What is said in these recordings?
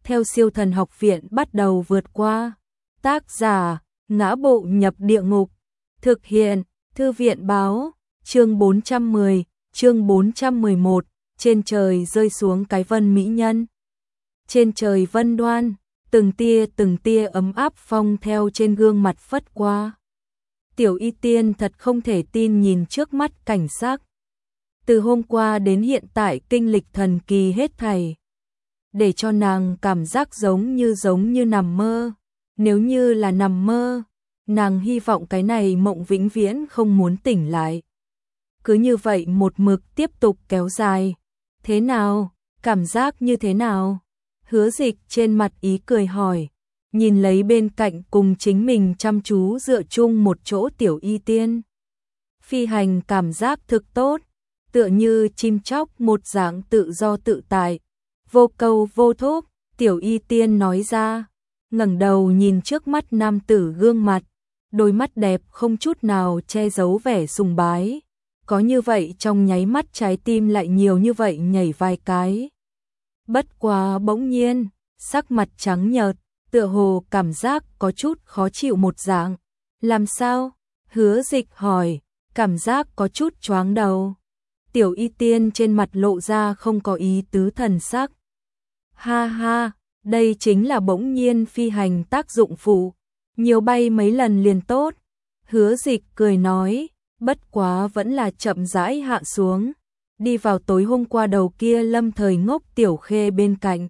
theo Siêu Thần Học Viện bắt đầu vượt qua. Tác giả: Ngã Bộ Nhập Địa Ngục. Thực hiện: Thư viện báo. Chương 410, chương 411, trên trời rơi xuống cái vân mỹ nhân. Trên trời vân đoan, từng tia ấm áp phong theo trên gương mặt phất qua. Tiểu Y Tiên thật không thể tin nhìn trước mắt cảnh sắc. Từ hôm qua đến hiện tại kinh lịch thần kỳ hết thảy, để cho nàng cảm giác giống như nằm mơ. Nếu như là nằm mơ, nàng hy vọng cái này mộng vĩnh viễn không muốn tỉnh lại. Cứ như vậy một mực tiếp tục kéo dài. Thế nào? Cảm giác như thế nào? Hứa Dịch trên mặt ý cười hỏi, nhìn lấy bên cạnh cùng chính mình chăm chú dựa chung một chỗ Tiểu Y Tiên. Phi hành cảm giác thực tốt, tựa như chim chóc một dạng tự do tự tại, vô câu vô thúc. Tiểu Y Tiên nói ra, ngẩng đầu nhìn trước mắt nam tử gương mặt, đôi mắt đẹp không chút nào che giấu vẻ sùng bái. Có như vậy trong nháy mắt trái tim lại nhiều như vậy nhảy vài cái. Bất quá bỗng nhiên, sắc mặt trắng nhợt, tựa hồ cảm giác có chút khó chịu một dạng. Làm sao? Hứa Dịch hỏi, cảm giác có chút choáng đầu. Tiểu Y Tiên trên mặt lộ ra không có ý tứ thần sắc. Ha ha, đây chính là bỗng nhiên phi hành tác dụng phụ, nhiều bay mấy lần liền tốt. Hứa Dịch cười nói, bất quá vẫn là chậm rãi hạ xuống, đi vào tối hôm qua đầu kia lâm thời ngốc Tiểu Khê bên cạnh.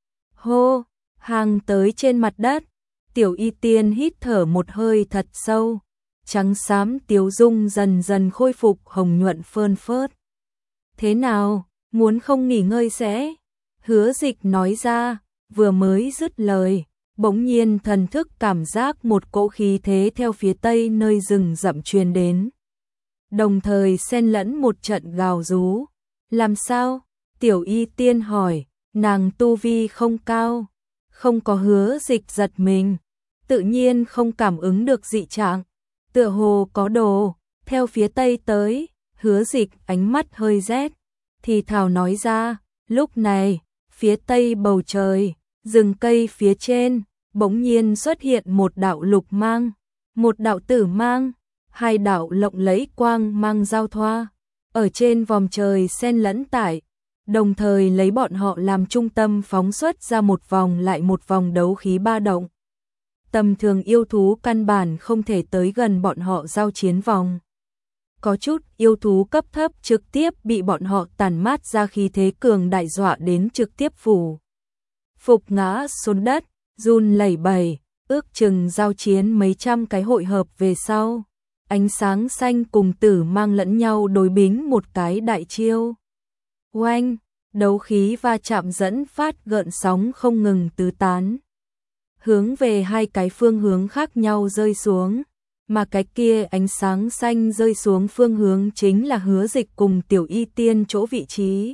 Hô, hàng tới trên mặt đất, Tiểu Y Tiên hít thở một hơi thật sâu, trắng xám tiếu dung dần dần khôi phục hồng nhuận phơn phớt. Thế nào, muốn không nghỉ ngơi sẽ? Hứa Dịch nói ra, vừa mới dứt lời, bỗng nhiên thần thức cảm giác một cỗ khí thế theo phía tây nơi rừng rậm truyền đến. Đồng thời xen lẫn một trận gào rú. Làm sao? Tiểu Y Tiên hỏi, nàng tu vi không cao, không có. Hứa Dịch giật mình, tự nhiên không cảm ứng được dị trạng, tựa hồ có đồ theo phía tây tới. Hứa Dịch ánh mắt hơi rét, thì thào nói ra, lúc này, phía tây bầu trời, rừng cây phía trên, bỗng nhiên xuất hiện một đạo lục mang, một đạo tử mang, hai đạo lộng lẫy quang mang giao thoa, ở trên vòm trời xen lẫn tải, đồng thời lấy bọn họ làm trung tâm phóng xuất ra một vòng lại một vòng đấu khí ba động. Tầm thường yêu thú căn bản không thể tới gần bọn họ giao chiến vòng. Có chút yêu thú cấp thấp trực tiếp bị bọn họ tản mát ra khí thế cường đại dọa đến trực tiếp phủ phục ngã xuống đất, run lẩy bẩy. Ước chừng giao chiến mấy trăm cái hội hợp về sau, ánh sáng xanh cùng tử mang lẫn nhau đối bính một cái đại chiêu. Oanh, đấu khí va chạm dẫn phát gợn sóng không ngừng tứ tán, hướng về hai cái phương hướng khác nhau rơi xuống, mà cái kia ánh sáng xanh rơi xuống phương hướng chính là Hứa Dịch cùng Tiểu Y Tiên chỗ vị trí.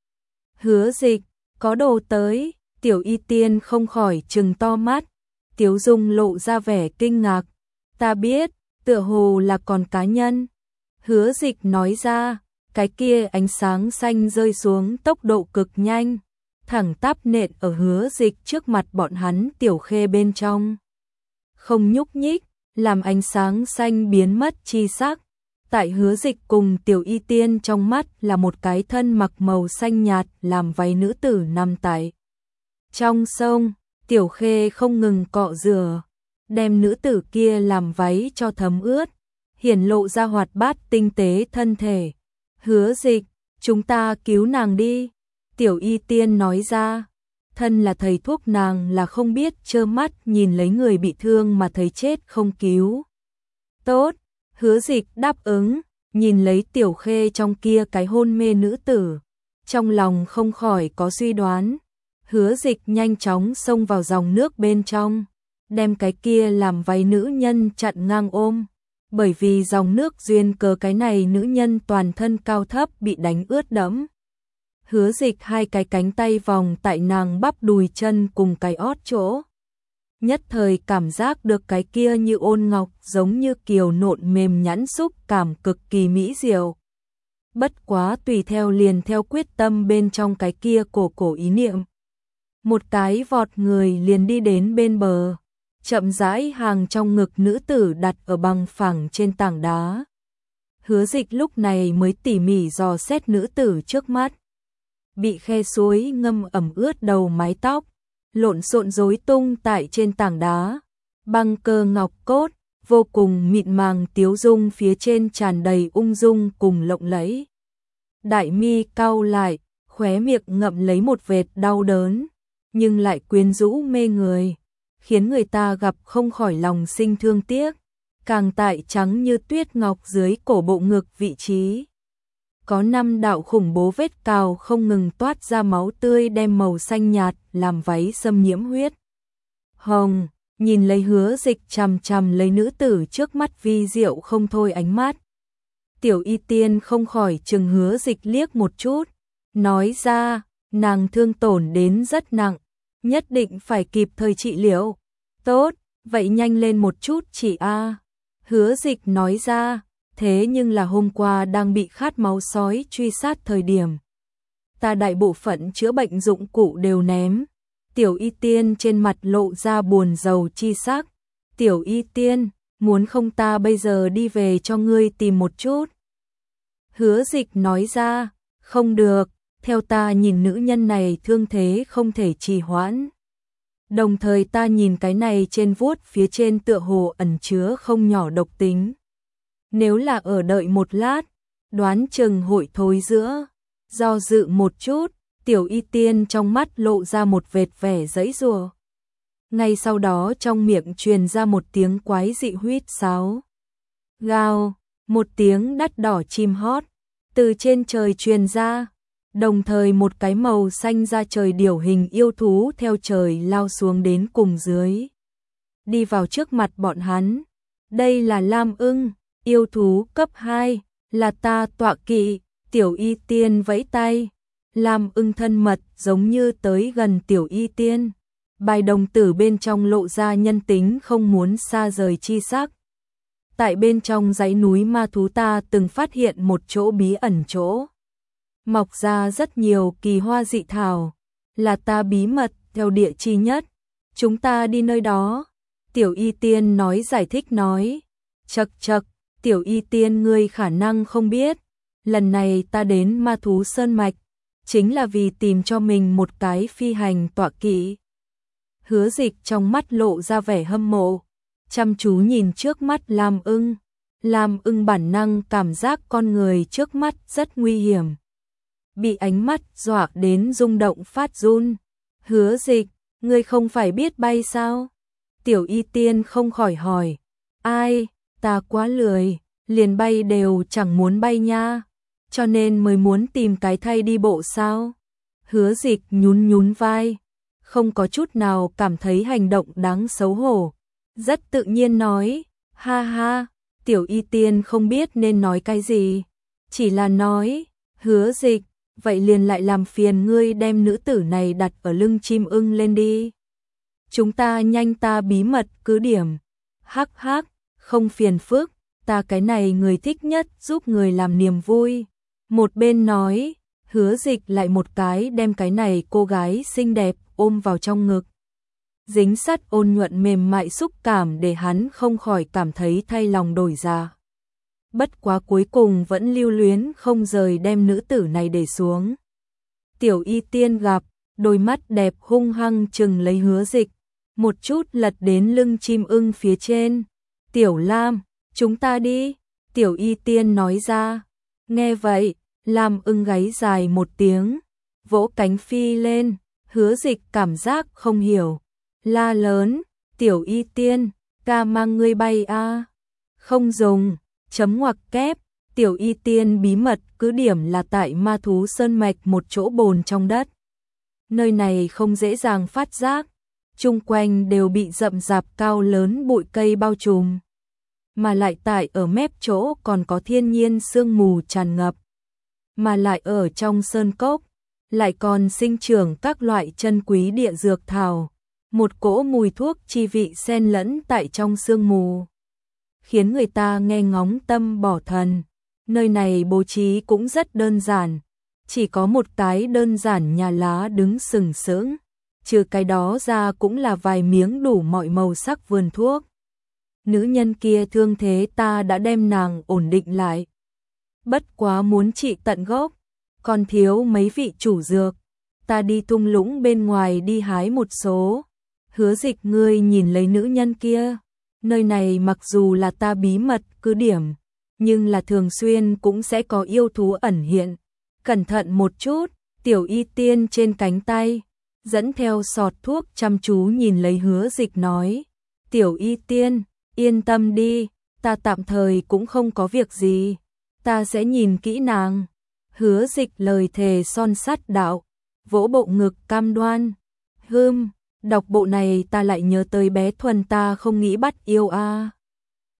Hứa Dịch, có đồ tới. Tiểu Y Tiên không khỏi trừng to mắt, tiếu dung lộ ra vẻ kinh ngạc. Ta biết, tựa hồ là còn cá nhân. Hứa Dịch nói ra, cái kia ánh sáng xanh rơi xuống tốc độ cực nhanh, thẳng tắp nện ở Hứa Dịch trước mặt bọn hắn Tiểu Khê bên trong. Không nhúc nhích, làm ánh sáng xanh biến mất chi sắc. Tại Hứa Dịch cùng Tiểu Y Tiên trong mắt là một cái thân mặc màu xanh nhạt làm váy nữ tử nằm tại trong sông. Tiểu Khê không ngừng cọ rửa, đem nữ tử kia làm váy cho thấm ướt, hiển lộ ra hoạt bát tinh tế thân thể. Hứa Dịch, chúng ta cứu nàng đi. Tiểu Y Tiên nói ra, thân là thầy thuốc nàng là không biết trơ mắt nhìn lấy người bị thương mà thấy chết không cứu. Tốt, Hứa Dịch đáp ứng, nhìn lấy Tiểu Khê trong kia cái hôn mê nữ tử, trong lòng không khỏi có suy đoán. Hứa Dịch nhanh chóng xông vào dòng nước bên trong, đem cái kia làm váy nữ nhân chặn ngang ôm, bởi vì dòng nước duyên cớ cái này nữ nhân toàn thân cao thấp bị đánh ướt đẫm. Hứa Dịch hai cái cánh tay vòng tại nàng bắp đùi chân cùng cái ót chỗ, nhất thời cảm giác được cái kia như ôn ngọc giống như kiều nộn mềm nhẵn xúc cảm cực kỳ mỹ diệu. Bất quá tùy theo liền theo quyết tâm bên trong cái kia cổ ý niệm. một cái vọt người liền đi đến bên bờ, chậm rãi hàng trong ngực nữ tử đặt ở bằng phẳng trên tảng đá. Hứa Dịch lúc này mới tỉ mỉ dò xét nữ tử trước mắt. Bị khe suối ngâm ẩm ướt đầu mái tóc, lộn xộn rối tung tại trên tảng đá, băng cơ ngọc cốt, vô cùng mịn màng tiếu dung phía trên tràn đầy ung dung cùng lộng lẫy. Đại mi cau lại, khóe miệng ngậm lấy một vệt đau đớn, nhưng lại quyến rũ mê người, khiến người ta gặp không khỏi lòng sinh thương tiếc, càng tại trắng như tuyết ngọc dưới cổ bộ ngực vị trí. Có 5 đạo khủng bố vết cào không ngừng toát ra máu tươi đem màu xanh nhạt làm váy xâm nhiễm huyết hồng, nhìn lấy Hứa Dịch chằm chằm lấy nữ tử trước mắt vi diệu không thôi ánh mắt. Tiểu Y Tiên không khỏi chừng Hứa Dịch liếc một chút, nói ra, nàng thương tổn đến rất nặng, nhất định phải kịp thời trị liệu. Tốt, vậy nhanh lên một chút chị a. Hứa Dịch nói ra, thế nhưng là hôm qua đang bị khát máu sói truy sát thời điểm. Ta đại bộ phận chữa bệnh dụng cụ đều ném. Tiểu Y Tiên trên mặt lộ ra buồn rầu chi sắc. Tiểu Y Tiên, muốn không ta bây giờ đi về cho ngươi tìm một chút. Hứa Dịch nói ra, không được, theo ta nhìn nữ nhân này thương thế không thể trì hoãn. Đồng thời ta nhìn cái này trên vuốt phía trên tựa hồ ẩn chứa không nhỏ độc tính. Nếu là ở đợi một lát, đoán chừng hội thối giữa. Do dự một chút, Tiểu Y Tiên trong mắt lộ ra một vệt vẻ giãy giụa. Ngay sau đó trong miệng truyền ra một tiếng quái dị huýt sáo. Gào, một tiếng đắt đỏ chim hót từ trên trời truyền ra, đồng thời một cái màu xanh da trời điểu hình yêu thú theo trời lao xuống đến cùng dưới, đi vào trước mặt bọn hắn. Đây là Lam Ưng, yêu thú cấp 2, là ta tọa kỵ. Tiểu Y Tiên vẫy tay, Lam Ưng thân mật giống như tới gần Tiểu Y Tiên. Bài đồng tử bên trong lộ ra nhân tính không muốn xa rời chi sắc. Tại bên trong dãy núi ma thú ta từng phát hiện một chỗ bí ẩn chỗ mọc ra rất nhiều kỳ hoa dị thảo, là ta bí mật theo địa chi nhất. Chúng ta đi nơi đó. Tiểu Y Tiên nói giải thích nói. Chậc chậc, Tiểu Y Tiên ngươi khả năng không biết, lần này ta đến Ma Thú Sơn Mạch, chính là vì tìm cho mình một cái phi hành tọa kỵ. Hứa Dịch trong mắt lộ ra vẻ hâm mộ, chăm chú nhìn trước mắt Lam Ưng. Lam Ưng bản năng cảm giác con người trước mắt rất nguy hiểm, bị ánh mắt dọa đến rung động phát run. Hứa Dịch, ngươi không phải biết bay sao? Tiểu Y Tiên không khỏi hỏi. Ai, ta quá lười, liền bay đều chẳng muốn bay nha, cho nên mới muốn tìm cái thay đi bộ sao? Hứa Dịch nhún nhún vai, không có chút nào cảm thấy hành động đáng xấu hổ, rất tự nhiên nói, ha ha. Tiểu Y Tiên không biết nên nói cái gì, chỉ là nói, Hứa Dịch, vậy liền lại làm phiền ngươi đem nữ tử này đặt ở lưng chim ưng lên đi. Chúng ta nhanh ta bí mật cứ điểm. Hắc hắc, không phiền phức, ta cái này người thích nhất giúp người làm niềm vui. Một bên nói, Hứa Dịch lại một cái đem cái này cô gái xinh đẹp ôm vào trong ngực. Dính sắt ôn nhuận mềm mại xúc cảm để hắn không khỏi cảm thấy thay lòng đổi dạ. Bất quá cuối cùng vẫn lưu luyến không rời đem nữ tử này để xuống. Tiểu Y Tiên gặp, đôi mắt đẹp hung hăng chừng lấy Hứa Dịch, một chút lật đến lưng chim ưng phía trên. Tiểu Lam, chúng ta đi. Tiểu Y Tiên nói ra. Nghe vậy, Lam Ưng gáy dài một tiếng, vỗ cánh phi lên. Hứa Dịch cảm giác không hiểu, la lớn, Tiểu Y Tiên, ca mang ngươi bay a. Không dùng, chấm ngoặc kép. Tiểu Y Tiên bí mật cứ điểm là tại Ma Thú Sơn Mạch một chỗ bồn trong đất. Nơi này không dễ dàng phát giác, chung quanh đều bị rậm rạp cao lớn bụi cây bao trùm, mà lại tại ở mép chỗ còn có thiên nhiên sương mù tràn ngập, mà lại ở trong sơn cốc lại còn sinh trưởng các loại chân quý địa dược thảo, một cỗ mùi thuốc chi vị xen lẫn tại trong sương mù, khiến người ta nghe ngóng tâm bỏ thần. Nơi này bố trí cũng rất đơn giản, chỉ có một cái đơn giản nhà lá đứng sừng sững, trừ cái đó ra cũng là vài miếng đủ mọi màu sắc vườn thuốc. Nữ nhân kia thương thế ta đã đem nàng ổn định lại. Bất quá muốn trị tận gốc, còn thiếu mấy vị chủ dược. Ta đi thung lũng bên ngoài đi hái một số. Hứa Dịch ngươi nhìn lấy nữ nhân kia. Nơi này mặc dù là ta bí mật cứ điểm, nhưng là thường xuyên cũng sẽ có yêu thú ẩn hiện. Cẩn thận một chút, Tiểu Y Tiên trên cánh tay, dẫn theo sọt thuốc chăm chú nhìn lấy Hứa Dịch nói. Tiểu Y Tiên, yên tâm đi, ta tạm thời cũng không có việc gì, ta sẽ nhìn kỹ nàng. Hứa Dịch lời thề son sắt đạo, vỗ bộ ngực cam đoan. Đọc bộ này ta lại nhớ tới bé Thuần ta không nghĩ bắt yêu a.